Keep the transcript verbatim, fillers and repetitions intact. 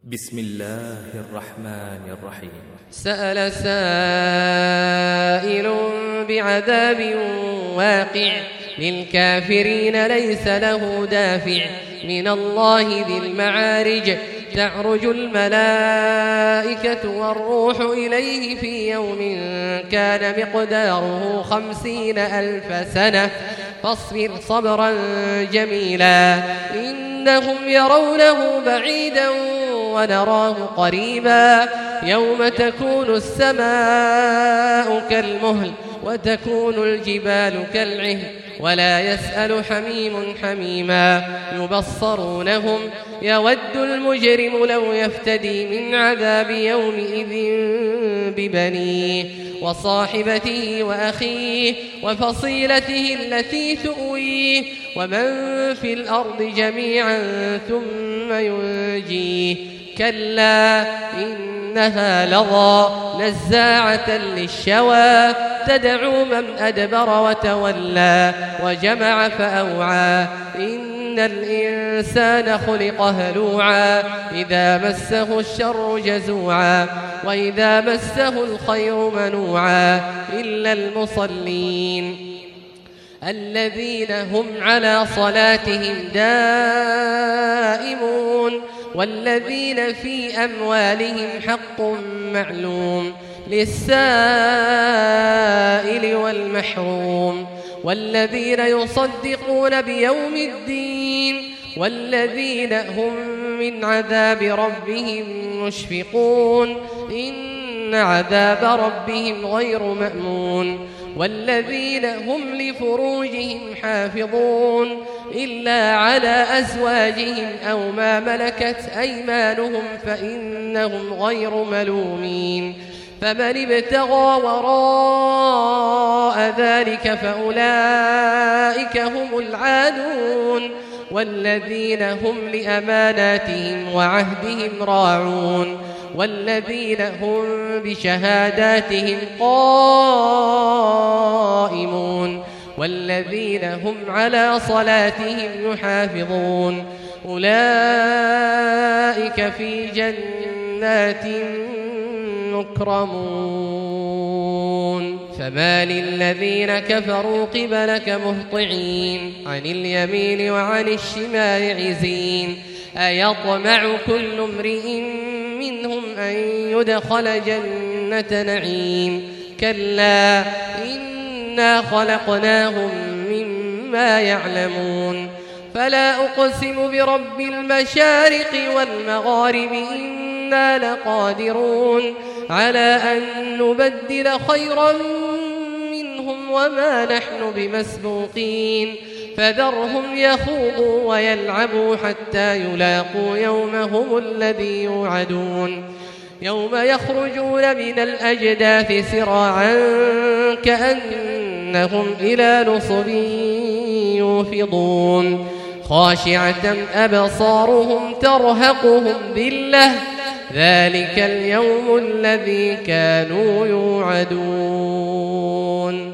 بسم الله الرحمن الرحيم. سأل سائل بعذاب واقع للكافرين ليس له دافع من الله ذي المعارج تعرج الملائكة والروح إليه في يوم كان مقداره خمسين ألف سنة فاصبر صبرا جميلا إنهم يرونه بعيدا ونراه قريبا يوم تكون السماء كالمهل وتكون الجبال كالعهن ولا يسأل حميم حميما يبصرونهم يود المجرم لو يفتدي من عذاب يومئذ ببنيه وصاحبته وأخيه وفصيلته التي تؤويه ومن في الأرض جميعا ثم ينجيه كلا إنها لظى نزاعة للشوى تدعو من أدبر وتولى وجمع فأوعى إن الإنسان خلق هلوعا إذا مسه الشر جزوعا وإذا مسه الخير منوعا إلا المصلين الذين هم على صلاتهم دائمون والذين في أموالهم حق معلوم للسائل والمحروم والذين يصدقون بيوم الدين والذين هم من عذاب ربهم مشفقون إن عذاب ربهم غير مأمون والذين هم لفروجهم حافظون إلا على أزواجهم أو ما ملكت أيمانهم فإنهم غير ملومين فمن ابتغى وراء ذلك فأولئك هم العادون والذين هم لأماناتهم وعهدهم راعون والذين هم بشهاداتهم قائمون والذين هم على صلاتهم يحافظون أولئك في جنات مكرمون فما للذين كفروا قبلك مهطعين عن اليمين وعن الشمال عزين أيطمع كل امرئ منهم أن يدخل جنة نعيم كلا إنا خلقناهم مما يعلمون فلا أقسم برب المشارق والمغارب إنا لقادرون على أن نبدل خيرا منهم وما نحن بمسبوقين فذرهم يخوضوا ويلعبوا حتى يلاقوا يومهم الذي يوعدون يوم يخرجون من الأجداث سراعا كأنهم إلى نصب يوفضون خاشعة أبصارهم ترهقهم ذلة ذلك اليوم الذي كانوا يوعدون.